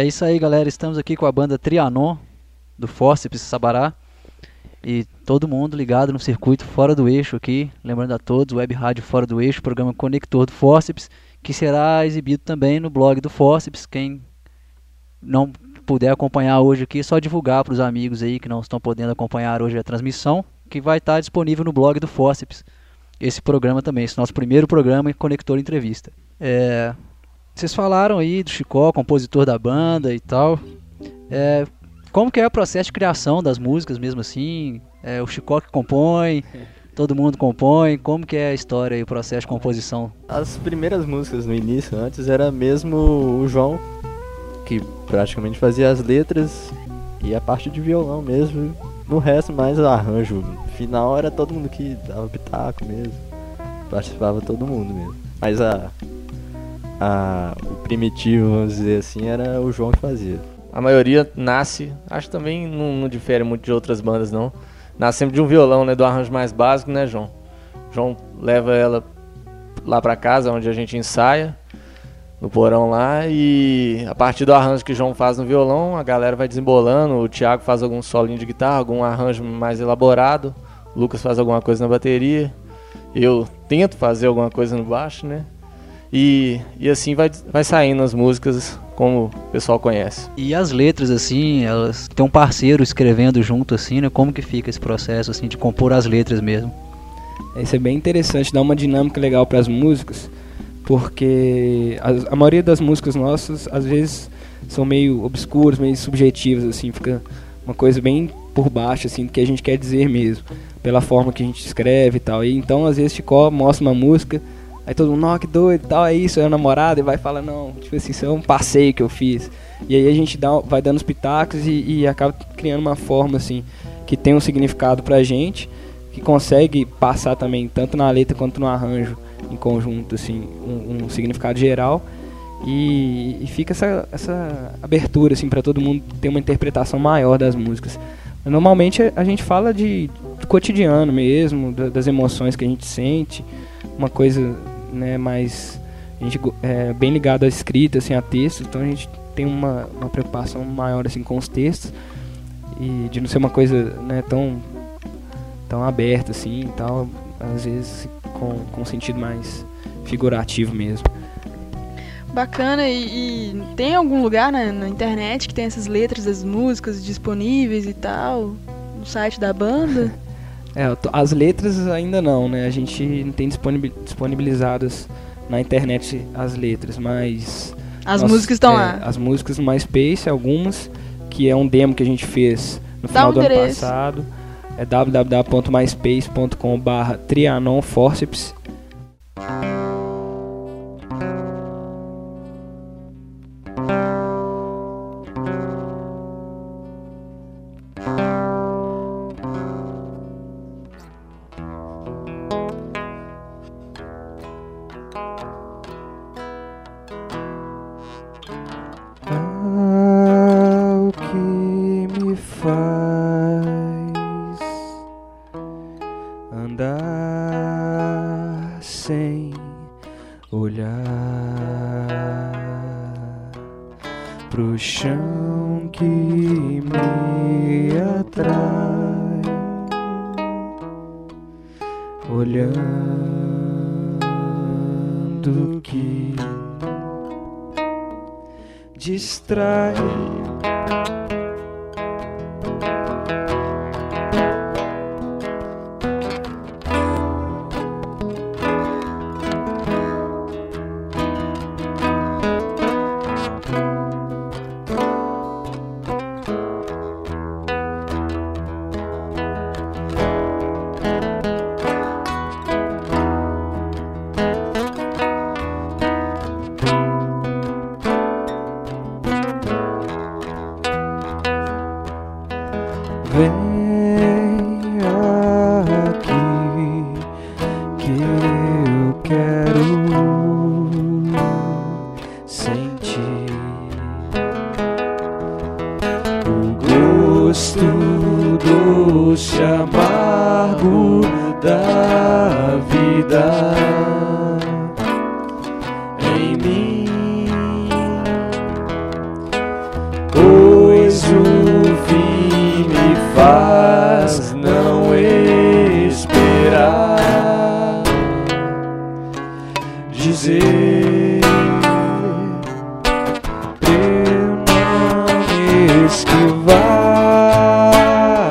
isso aí, galera. Estamos aqui com a banda Trianon, do Fórceps Sabará. E todo mundo ligado no circuito Fora do Eixo aqui. Lembrando a todos, Web Rádio Fora do Eixo, programa Conector do Fórceps, que será exibido também no blog do Fórceps. Quem não puder acompanhar hoje aqui, é só divulgar para os amigos aí que não estão podendo acompanhar hoje a transmissão, que vai estar disponível no blog do Fórceps. Esse programa também, esse nosso primeiro programa em Conector Entrevista. Vocês falaram aí do Chicó, compositor da banda e tal. Como que é o processo de criação das músicas mesmo assim? O Chicó que compõe, todo mundo compõe. Como que é a história e o processo de composição? As primeiras músicas no início, antes, era mesmo o João, que praticamente fazia as letras e a parte de violão mesmo. No resto, mais arranjo. No final era todo mundo que dava pitaco mesmo. Participava todo mundo mesmo. Mas o primitivo, vamos dizer assim, era o João que fazia. A maioria nasce, acho que também não difere muito de outras bandas não. Nasce sempre de um violão, né, do arranjo mais básico, né, João? João leva ela lá pra casa, onde a gente ensaia, no porão lá, e a partir do arranjo que o João faz no violão, a galera vai desembolando, o Thiago faz algum solinho de guitarra, algum arranjo mais elaborado, o Lucas faz alguma coisa na bateria, eu tento fazer alguma coisa no baixo, né? E assim vai saindo as músicas como o pessoal conhece. E as letras, assim, elas têm um parceiro escrevendo junto, assim, né? Como que fica esse processo, assim, de compor as letras mesmo? Isso é bem interessante, dá uma dinâmica legal para as músicas, porque a maioria das músicas nossas, às vezes, são meio obscuras, meio subjetivas, assim, fica uma coisa bem por baixo, assim, do que a gente quer dizer mesmo, pela forma que a gente escreve e tal. E então, às vezes, Chicó mostra uma música, aí todo mundo, não, que doido e tal, é isso, é a namorada, e vai falar, não, tipo assim, isso é um passeio que eu fiz. E aí a gente vai dando os pitacos e acaba criando uma forma, assim, que tem um significado pra gente, que consegue passar também, tanto na letra quanto no arranjo, em conjunto, assim, um significado geral. E fica essa abertura, assim, pra todo mundo ter uma interpretação maior das músicas. Normalmente a gente fala do cotidiano mesmo, das emoções que a gente sente, uma coisa, né, mais a gente é bem ligado à escrita, assim, a textos, então a gente tem uma preocupação maior, assim, com os textos, e de não ser uma coisa, né, tão aberta assim e tal, às vezes com um sentido mais figurativo mesmo. Bacana. E tem algum lugar na internet que tem essas letras das músicas disponíveis e tal, no site da banda? As letras ainda não, né? A gente não tem disponibilizadas na internet as letras, mas... As músicas estão lá? As músicas no MySpace, algumas, que é um demo que a gente fez no final do ano passado. É www.myspace.com/trianonforceps. O que me faz andar sem olhar pro chão que me atrai, olhando que distrai. Vem aqui que eu quero sentir o gosto doce amargo da vida em mim. faz não esperar, dizer pra eu não me esquivar,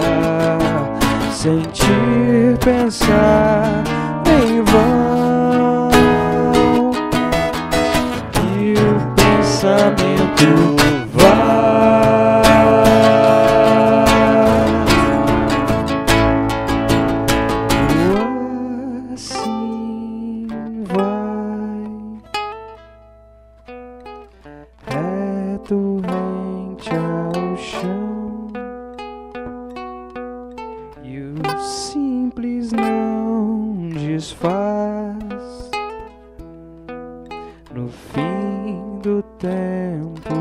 sentir, pensar em vão, que o pensamento rente ao chão, e o simples não desfaz no fim do tempo.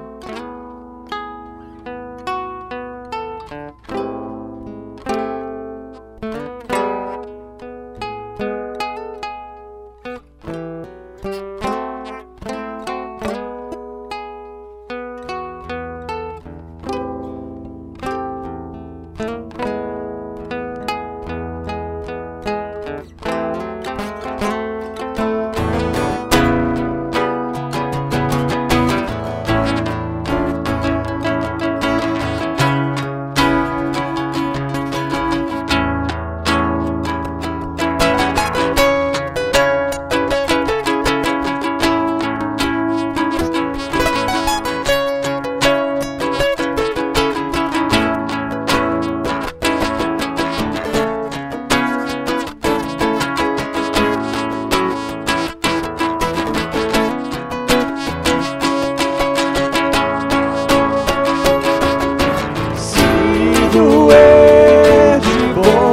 Doer de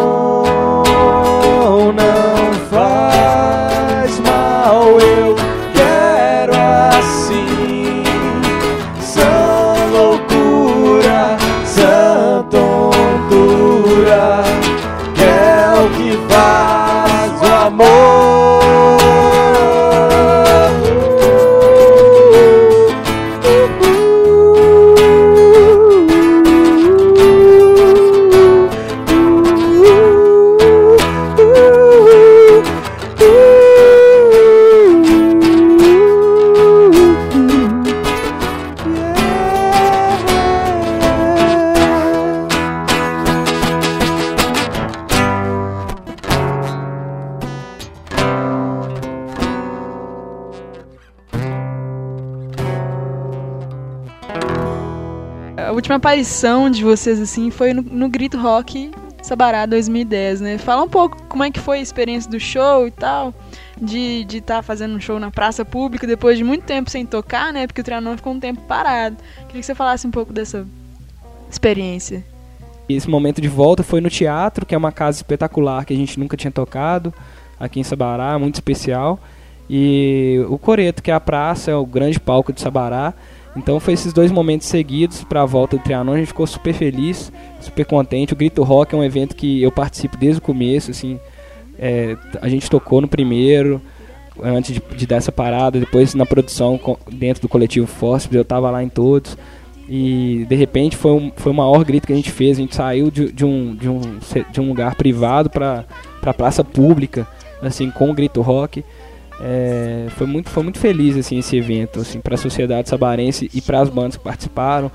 bom não faz mal, eu quero assim. Sã loucura, sã tontura, que é o que faz o amor. A última aparição de vocês, assim, foi no Grito Rock Sabará 2010, né? Fala um pouco como é que foi a experiência do show e tal, de estar fazendo um show na praça pública depois de muito tempo sem tocar, né? Porque o Trianon ficou um tempo parado. Queria que você falasse um pouco dessa experiência. Esse momento de volta foi no teatro, que é uma casa espetacular que a gente nunca tinha tocado, aqui em Sabará, muito especial. E o Coreto, que é a praça, é o grande palco de Sabará. Então foi esses dois momentos seguidos para a volta do Trianon, a gente ficou super feliz, super contente. O Grito Rock é um evento que eu participo desde o começo, assim, a gente tocou no primeiro, antes de dar essa parada, depois na produção dentro do coletivo Fósseis, eu estava lá em todos. E de repente foi o maior grito que a gente fez. A gente saiu de um lugar privado para a praça pública, assim, com o Grito Rock. Foi muito feliz, assim, esse evento, assim, para a sociedade sabarense e para as bandas que participaram.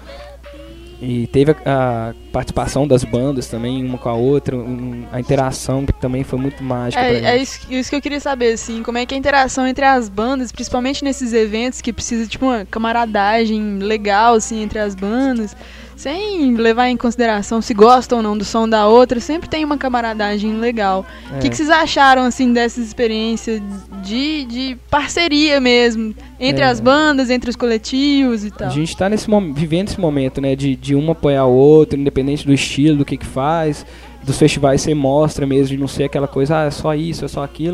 E teve a participação das bandas também, uma com a outra, a interação que também foi muito mágica pra gente. É isso que eu queria saber, assim, como é que é a interação entre as bandas, principalmente nesses eventos que precisa, tipo, uma camaradagem legal, assim, entre as bandas, sem levar em consideração se gostam ou não do som da outra, sempre tem uma camaradagem legal. O que vocês acharam, assim, dessa experiência de parceria mesmo, entre as bandas, entre os coletivos e tal? A gente tá vivendo esse momento, né, de uma apoiar o outro, independente do estilo, do que faz. Dos festivais você mostra mesmo, de não ser aquela coisa, é só isso, é só aquilo.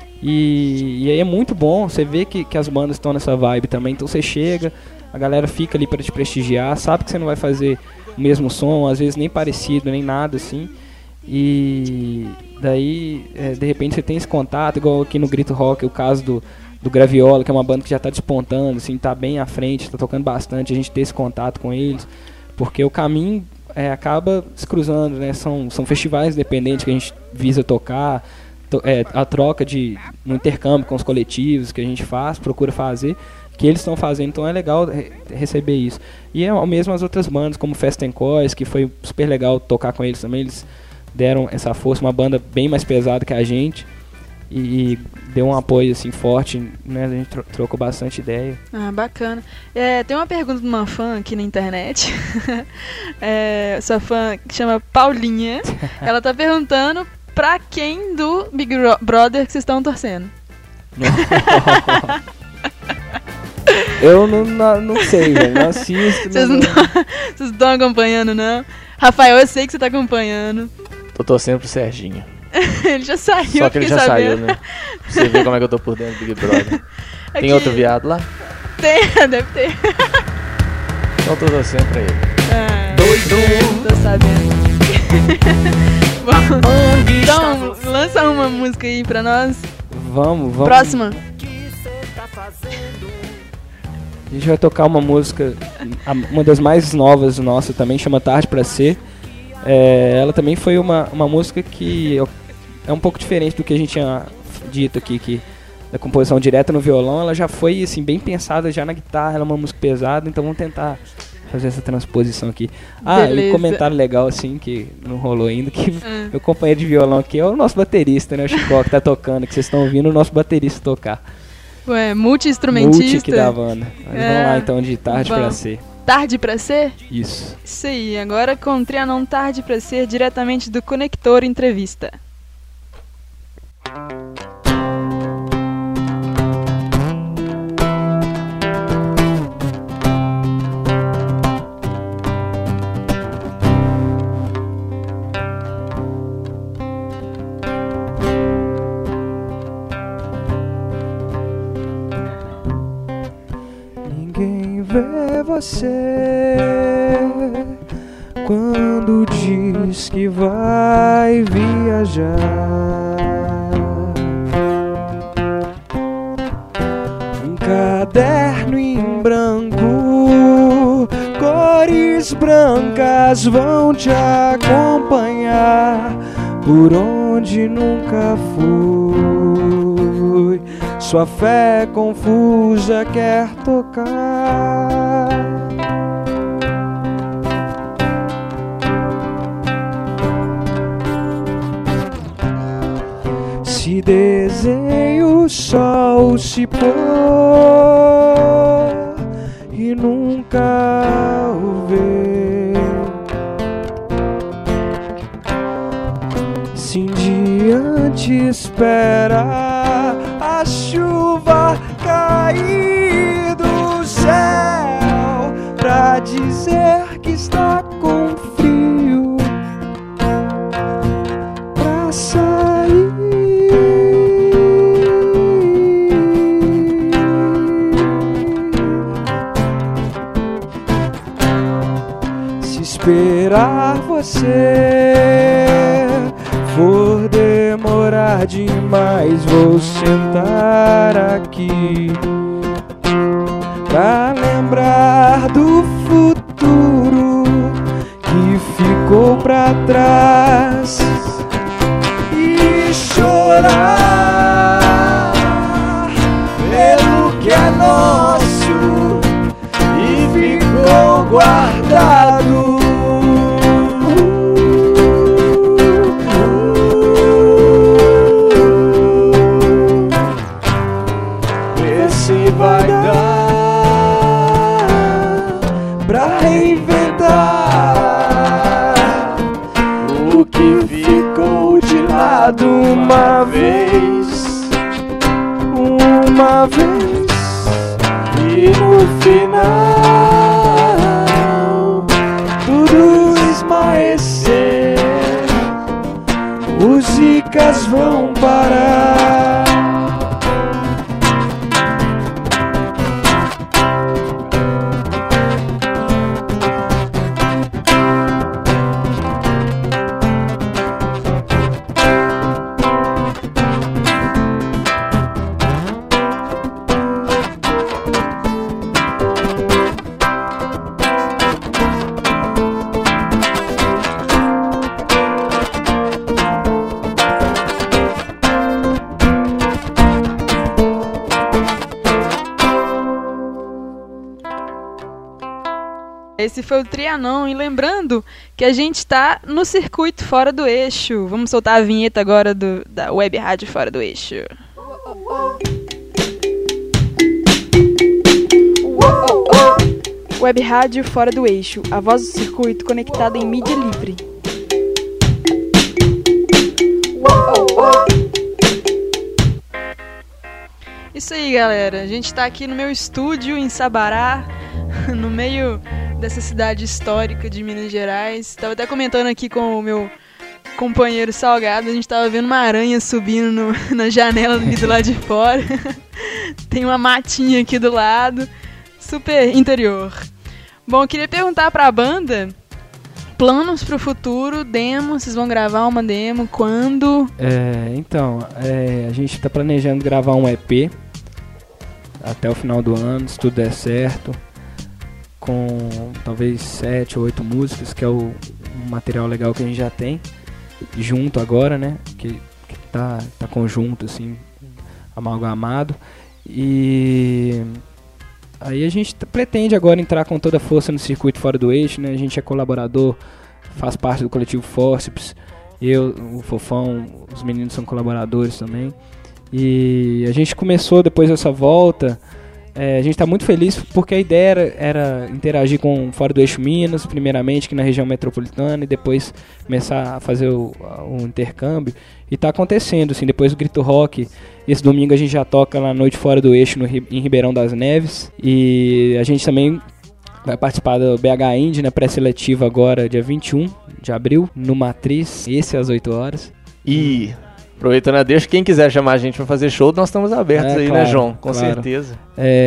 E aí é muito bom, você vê que as bandas estão nessa vibe também, então você chega, a galera fica ali para te prestigiar, sabe que você não vai fazer o mesmo som, às vezes nem parecido, nem nada assim. E daí, de repente você tem esse contato, igual aqui no Grito Rock, o caso do Graviola, que é uma banda que já está despontando, assim, tá bem à frente, tá tocando bastante, a gente ter esse contato com eles, porque o caminho acaba se cruzando, né? São festivais independentes que a gente visa tocar, a troca no intercâmbio com os coletivos que a gente procura fazer, que eles estão fazendo, então é legal receber isso. E é mesmo as outras bandas, como Fast and Coys, que foi super legal tocar com eles também, eles deram essa força, uma banda bem mais pesada que a gente, e deu um apoio assim forte, né? A gente trocou bastante ideia. Ah, bacana. Tem uma pergunta de uma fã aqui na internet. Essa fã que chama Paulinha. Ela tá perguntando pra quem do Big Brother que vocês estão torcendo. Eu não sei, velho. Não assisto. Vocês não estão acompanhando, não? Rafael, eu sei que você tá acompanhando. Tô torcendo pro Serginho. Ele já saiu. Só que ele já saiu, né? Pra você ver como é que eu tô por dentro do Big Brother. Tem outro viado lá? Tem, deve ter. Então tô torcendo pra ele. Doido! Tô sabendo. Bom, então, lança uma música aí pra nós. Vamos. Próxima. A gente vai tocar uma música, uma das mais novas nossa também, chama Tarde Pra Ser. Ela também foi uma música que é um pouco diferente do que a gente tinha dito aqui, que da composição direta no violão, ela já foi assim, bem pensada já na guitarra, ela é uma música pesada, então vamos tentar fazer essa transposição aqui. E um comentário legal assim, que não rolou ainda, que meu companheiro de violão aqui é o nosso baterista, né, o Chico, que tá tocando, que vocês estão ouvindo o nosso baterista tocar. Ué, multi-instrumentista. Multi aqui da banda. Mas vamos lá então, de Tarde Pra Ser. Tarde Pra Ser? Isso. Isso aí, agora com Trianon Tarde Pra Ser, diretamente do Conector Entrevista. Ninguém vê você quando diz que vai viajar. Um caderno em branco, cores brancas vão te acompanhar por onde nunca fui. Sua fé confusa quer tocar. Se desenho o sol se pôr e nunca o ver, se em diante esperar a chuva cair do céu pra dizer que está com frio pra sair. Se esperar você for demorar demais, vou sentar aqui pra lembrar do futuro que ficou pra trás e chorar pelo que é nosso e ficou guardado. Vai dar pra reinventar o que ficou de lado uma vez, e no final tudo esmaecer, os zicas vão parar. Esse foi o Trianon. E lembrando que a gente tá no circuito Fora do Eixo. Vamos soltar a vinheta agora da Web Rádio Fora do Eixo. Web Rádio Fora do Eixo, a voz do circuito conectada em mídia livre. Isso aí, galera. A gente tá aqui no meu estúdio em Sabará, no meio dessa cidade histórica de Minas Gerais. Tava até comentando aqui com o meu companheiro Salgado, a gente tava vendo uma aranha subindo na janela aqui do lado de fora. Tem uma matinha aqui do lado, super interior. Bom, eu queria perguntar pra banda, planos pro futuro, demo, vocês vão gravar uma demo, quando? A gente tá planejando gravar um EP até o final do ano, se tudo der certo, com talvez 7 ou 8 músicas, que é um material legal que a gente já tem, junto agora, né, que tá conjunto, assim, amalgamado, e aí a gente pretende agora entrar com toda a força no circuito Fora do Eixo, né, a gente é colaborador, faz parte do coletivo Forceps, eu, o Fofão, os meninos são colaboradores também, e a gente começou depois dessa volta, a gente está muito feliz porque a ideia era interagir com Fora do Eixo Minas, primeiramente aqui na região metropolitana, e depois começar a fazer o intercâmbio. E está acontecendo, assim, depois do Grito Rock, esse domingo a gente já toca lá na Noite Fora do Eixo em Ribeirão das Neves. E a gente também vai participar do BH Indie, na pré-seletiva agora, dia 21 de abril, no Matriz, esse às 8 horas. E aproveitando a deixa, quem quiser chamar a gente para fazer show, nós estamos abertos aí, claro, né, João? Com claro. certeza.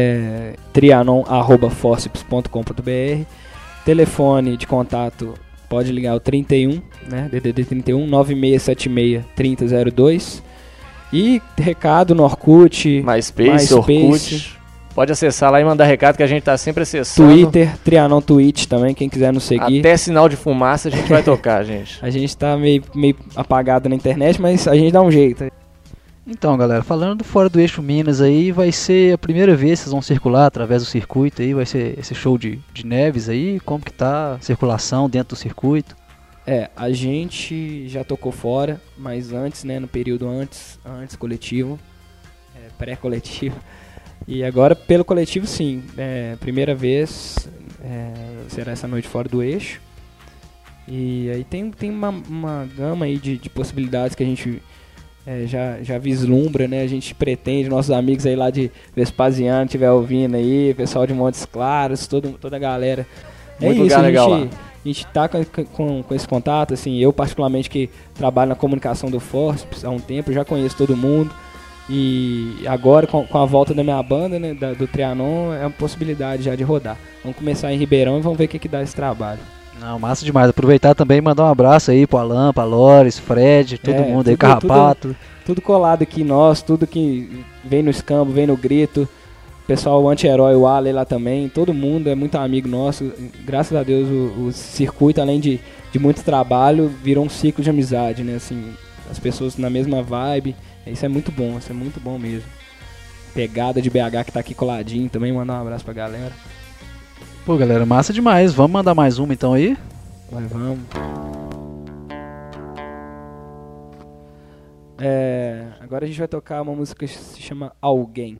trianon@forceps.com.br. Telefone de contato, pode ligar o 31, né? DDD 31 9676 3002. E recado no Orkut, MySpace, Orkut. Pode acessar lá e mandar recado que a gente tá sempre acessando. Twitter, Trianon Twitch também, quem quiser nos seguir. Até sinal de fumaça a gente vai tocar, gente. A gente tá meio apagado na internet, mas a gente dá um jeito. Então, galera, falando do Fora do Eixo Minas aí, vai ser a primeira vez que vocês vão circular através do circuito aí, vai ser esse show de neves aí, como que tá a circulação dentro do circuito? A gente já tocou fora, mas antes, né, no período antes coletivo, pré-coletivo, e agora pelo coletivo sim, primeira vez será essa noite Fora do Eixo, e aí tem uma gama aí de possibilidades que a gente já vislumbra, né? A gente pretende, nossos amigos aí lá de Vespasiano estiver ouvindo aí, pessoal de Montes Claros, toda a galera. Muito lugar legal lá. A gente tá com esse contato, assim, eu particularmente que trabalho na comunicação do Forceps há um tempo, já conheço todo mundo, e agora com a volta da minha banda, né, do Trianon, é uma possibilidade já de rodar. Vamos começar em Ribeirão e vamos ver o que dá esse trabalho. Não, massa demais. Aproveitar também e mandar um abraço aí pro Alan, pra Lores, Fred, todo mundo aí, Carrapato. Tudo colado aqui nós, tudo que vem no escambo, vem no grito. Pessoal, o anti-herói, o Ale lá também, todo mundo é muito amigo nosso. Graças a Deus o circuito, além de muito trabalho, virou um ciclo de amizade, né? Assim, as pessoas na mesma vibe. Isso é muito bom mesmo. Pegada de BH que tá aqui coladinho também, mandar um abraço pra galera. Pô, galera, massa demais. Vamos mandar mais uma então aí? Vamos. Agora a gente vai tocar uma música que se chama Alguém.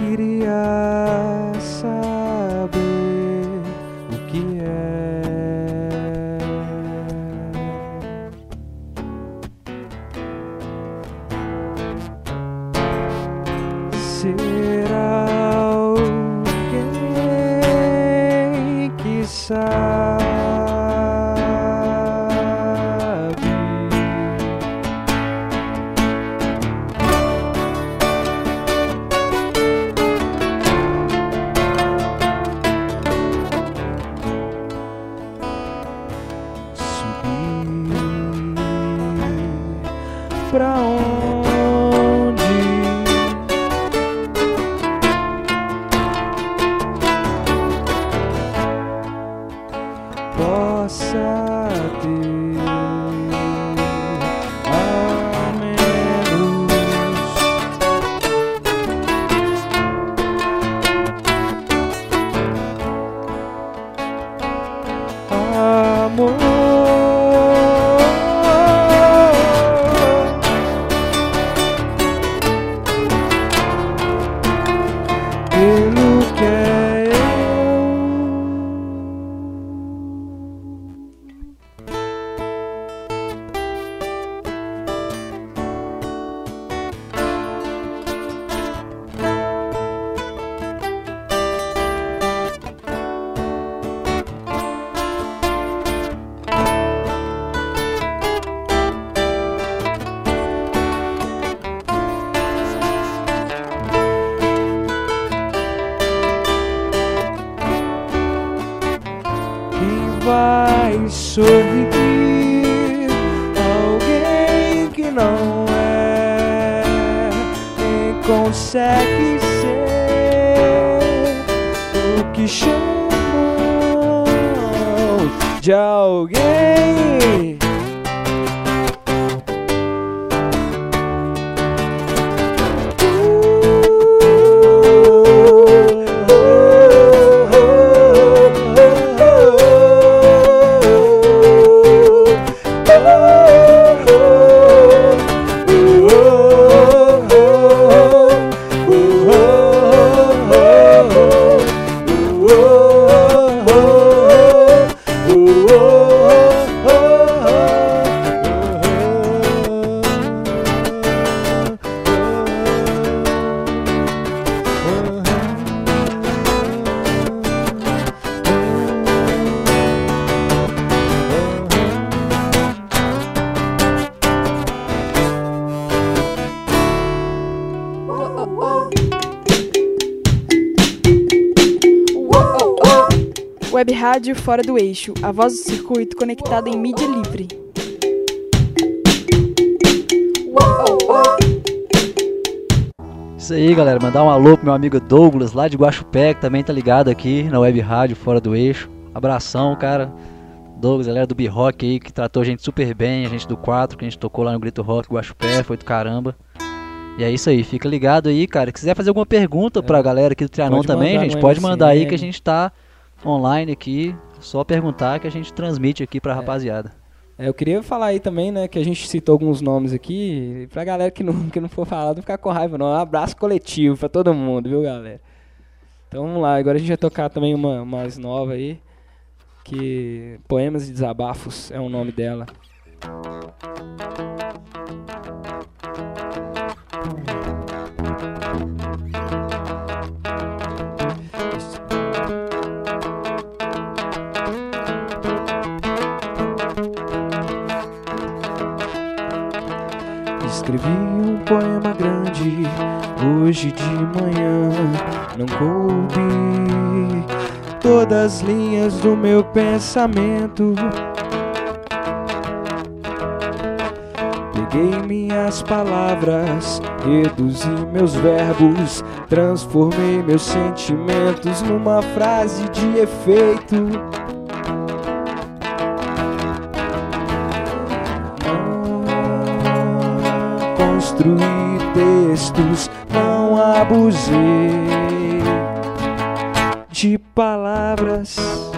queria saber o que é. Ser alguém que sabe. Pra onde possa ter ao menos amor. Pelo que é eu. Vai sorrir alguém que não é, nem consegue ser o que chamam de alguém. Web Rádio Fora do Eixo, a voz do circuito conectada em mídia livre. Isso aí, galera. Mandar um alô pro meu amigo Douglas, lá de Guaxupé, que também tá ligado aqui na Web Rádio Fora do Eixo. Abração, cara. Douglas, galera do B-Rock aí, que tratou a gente super bem. A gente do 4, que a gente tocou lá no Grito Rock, Guaxupé, foi do caramba. E é isso aí, fica ligado aí, cara. Se quiser fazer alguma pergunta pra galera aqui do Trianon também, gente, pode mandar aí que a gente tá online aqui. Só perguntar que a gente transmite aqui pra rapaziada. Eu queria falar aí também, né, que a gente citou alguns nomes aqui, pra galera que não for falar, não ficar com raiva não. Um abraço coletivo pra todo mundo, viu, galera? Então vamos lá, agora a gente vai tocar também uma mais nova aí, que Poemas e Desabafos é o nome dela. Escrevi um poema grande hoje de manhã, não coube todas as linhas do meu pensamento. Peguei minhas palavras, reduzi meus verbos, transformei meus sentimentos numa frase de efeito. Construí textos, não abusei de palavras.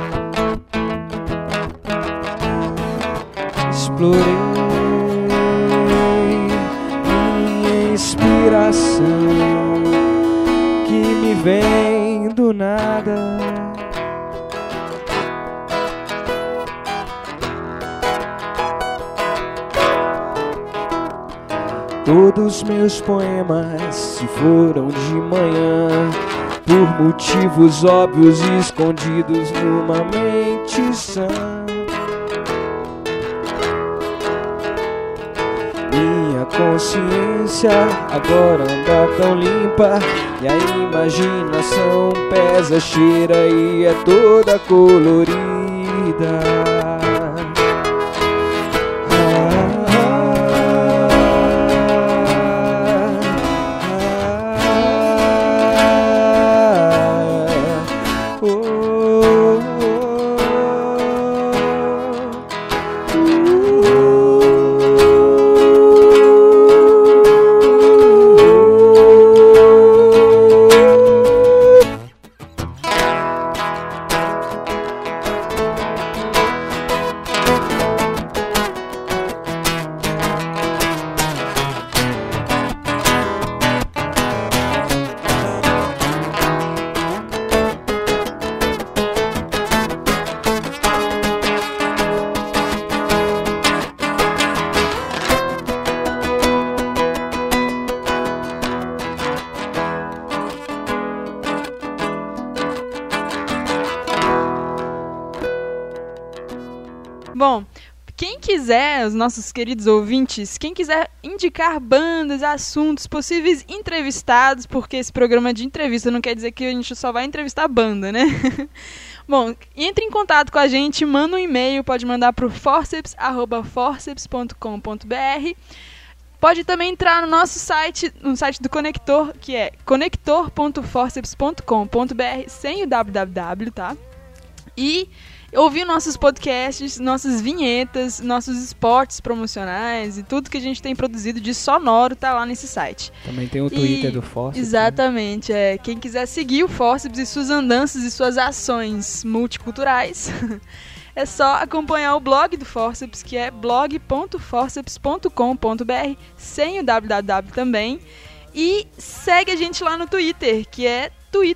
Explorei minha inspiração, que vem do nada. Todos meus poemas se foram de manhã, por motivos óbvios e escondidos numa mente sã. Minha consciência agora anda tão limpa, e a imaginação pesa, cheira e é toda colorida. Bom, quem quiser, os nossos queridos ouvintes, quem quiser indicar bandas, assuntos, possíveis entrevistados, porque esse programa é de entrevista, não quer dizer que a gente só vai entrevistar a banda, né? Bom, entre em contato com a gente, manda um e-mail, pode mandar para o forceps@forceps.com.br. Pode também entrar no nosso site, no site do Conector, que é conector.forceps.com.br, sem o www, tá? E ouvir nossos podcasts, nossas vinhetas, nossos spots promocionais e tudo que a gente tem produzido de sonoro tá lá nesse site. Também tem o Twitter do Forceps. Exatamente. Né? Quem quiser seguir o Forceps e suas andanças e suas ações multiculturais, é só acompanhar o blog do Forceps, que é blog.forceps.com.br, sem o www também. E segue a gente lá no Twitter, que é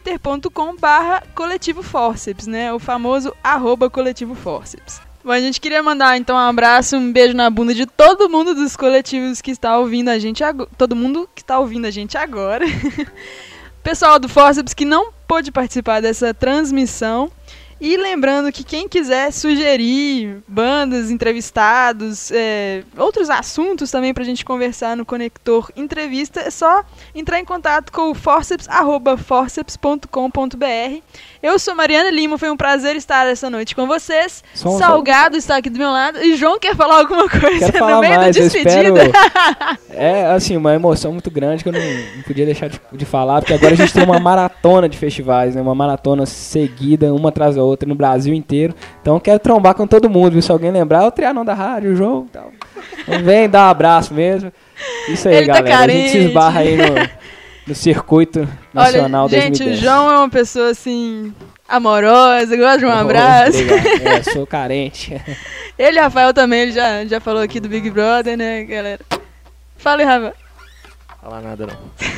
twitter.com/coletivoforceps, né? O famoso @coletivoforceps. Bom, a gente queria mandar então um abraço, um beijo na bunda de todo mundo dos coletivos que está ouvindo a gente agora. Todo mundo que está ouvindo a gente agora. Pessoal do Forceps que não pôde participar dessa transmissão. E lembrando que quem quiser sugerir bandas, entrevistados, outros assuntos também pra gente conversar no Conector Entrevista, é só entrar em contato com o forceps@forceps.com.br. Eu sou Mariana Lima, foi um prazer estar essa noite com vocês. Salgado está aqui do meu lado. E João quer falar alguma coisa Quero falar no meio mais, da despedida? É, assim, uma emoção muito grande que eu não podia deixar de falar, porque agora a gente tem uma maratona de festivais, né? Uma maratona seguida, uma atrás da outra, no Brasil inteiro. Então eu quero trombar com todo mundo, viu? Se alguém lembrar, o Trianon da Rádio, o João e tal. Então vem dar um abraço mesmo. Isso aí, Ele galera. tá A gente se esbarra aí no circuito nacional. Olha, gente, 2010. o João é uma pessoa, assim, amorosa, gosta de um abraço. Obrigado. Sou carente. Ele e o Rafael também, ele já falou aqui do Big Brother, né, galera? Fala aí, Rafael. Falar nada não.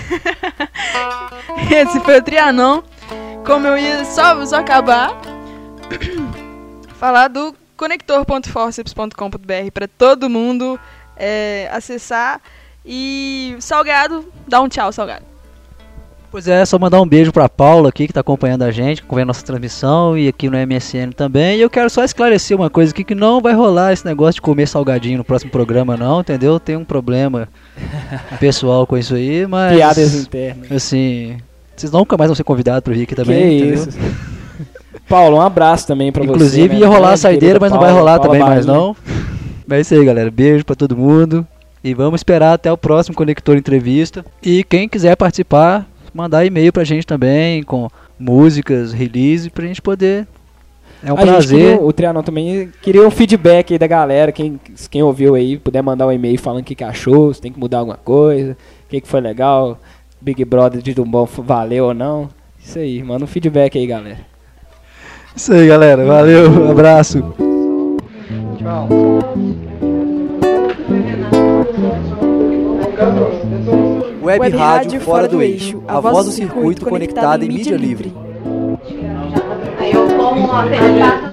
Esse foi o Trianon. Como eu ia só acabar, falar do conector.forceps.com.br para todo mundo acessar. E Salgado, dá um tchau, Salgado. Pois é, só mandar um beijo pra Paula aqui, que tá acompanhando a gente, acompanhando a nossa transmissão, e aqui no MSN também. E eu quero só esclarecer uma coisa aqui, que não vai rolar esse negócio de comer salgadinho no próximo programa não, entendeu? Tem um problema pessoal com isso aí, mas... Piadas internas. Assim, vocês nunca mais vão ser convidados pra vir aqui também, Que entendeu? isso. Paulo, um abraço também pra você. Inclusive né? ia rolar a Grande saideira, querida mas não vai Paula, rolar Paula também mais Bahia. não. Mas é isso aí, galera. Beijo pra todo mundo. E vamos esperar até o próximo Conector Entrevista. E quem quiser participar, mandar e-mail pra gente também, com músicas, release, pra gente poder... É um A gente prazer. queria, o Trianon também queria um feedback aí da galera. Quem ouviu aí, puder mandar um e-mail falando o que achou, se tem que mudar alguma coisa, o que foi legal, Big Brother de Dumbom valeu ou não. Isso aí, manda um feedback aí, galera. Isso aí, galera. Valeu, um abraço. Tchau. Web Rádio Fora do Eixo, a voz do circuito conectada em mídia livre. Eu como uma